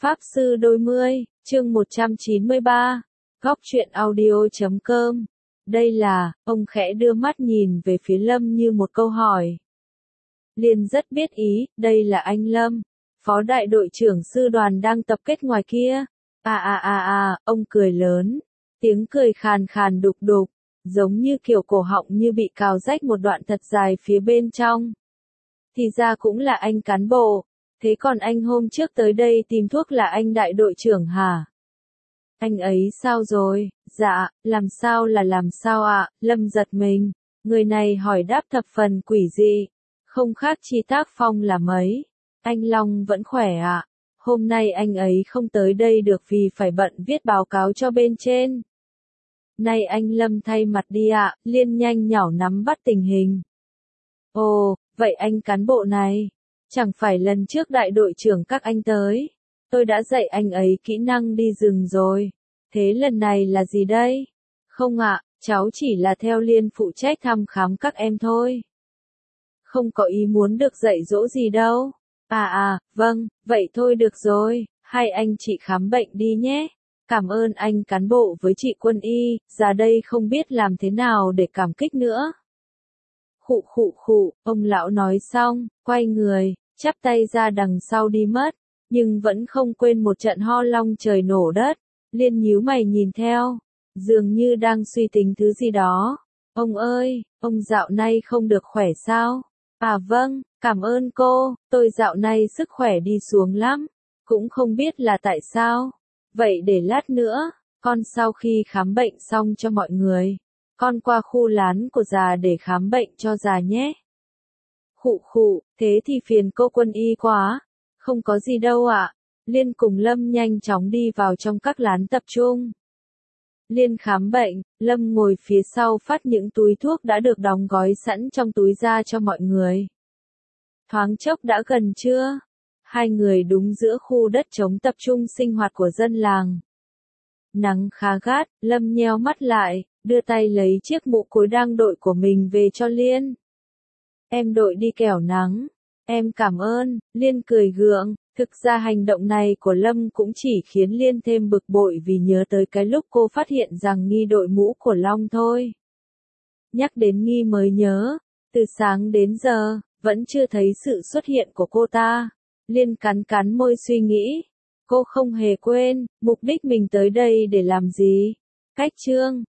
Pháp Sư Đôi Mươi, chương 193, Góc truyện audio.com. Đây là, ông khẽ đưa mắt nhìn về phía Lâm như một câu hỏi. Liên rất biết ý, đây là anh Lâm, phó đại đội trưởng sư đoàn đang tập kết ngoài kia. Ông cười lớn, tiếng cười khàn khàn đục đục, giống như kiểu cổ họng như bị cào rách một đoạn thật dài phía bên trong. Thì ra cũng là anh cán bộ, thế còn anh hôm trước tới đây tìm thuốc là anh đại đội trưởng hả? Anh ấy sao rồi? Dạ, làm sao ạ? Lâm giật mình, người này hỏi đáp thập phần quỷ dị, không khác chi Tác Phong là mấy. Anh Long vẫn khỏe ạ. Hôm nay anh ấy không tới đây được vì phải bận viết báo cáo cho bên trên. Nay anh Lâm thay mặt đi ạ. Liên nhanh nhảu nắm bắt tình hình. Ồ, vậy anh cán bộ này, chẳng phải lần trước đại đội trưởng các anh tới, tôi đã dạy anh ấy kỹ năng đi rừng rồi. Thế lần này là gì đây? Không ạ, cháu chỉ là theo Liên phụ trách thăm khám các em thôi. Không có ý muốn được dạy dỗ gì đâu. Vâng, vậy thôi được rồi, hai anh chị khám bệnh đi nhé. Cảm ơn anh cán bộ với chị quân y, ra đây không biết làm thế nào để cảm kích nữa. Khụ, ông lão nói xong, quay người, chắp tay ra đằng sau đi mất, nhưng vẫn không quên một trận ho long trời nổ đất. Liên nhíu mày nhìn theo, dường như đang suy tính thứ gì đó. Ông ơi, ông dạo nay không được khỏe sao? Vâng, cảm ơn cô, tôi dạo nay sức khỏe đi xuống lắm, cũng không biết là tại sao. Vậy để lát nữa, con sau khi khám bệnh xong cho mọi người, con qua khu lán của già để khám bệnh cho già nhé. Khụ, thế thì phiền cô quân y quá. Không có gì đâu ạ. Liên cùng Lâm nhanh chóng đi vào trong các lán tập trung. Liên khám bệnh, Lâm ngồi phía sau phát những túi thuốc đã được đóng gói sẵn trong túi ra cho mọi người. Thoáng chốc đã gần trưa. Hai người đúng giữa khu đất trống tập trung sinh hoạt của dân làng. Nắng khá gắt, Lâm nheo mắt lại, đưa tay lấy chiếc mũ cối đang đội của mình về cho Liên. Em đội đi kẻo nắng. Em cảm ơn, Liên cười gượng. Thực ra hành động này của Lâm cũng chỉ khiến Liên thêm bực bội vì nhớ tới cái lúc cô phát hiện rằng Nghi đội mũ của Long thôi. Nhắc đến Nghi mới nhớ, từ sáng đến giờ, vẫn chưa thấy sự xuất hiện của cô ta. Liên cắn môi suy nghĩ. Cô không hề quên, mục đích mình tới đây để làm gì. Cách chương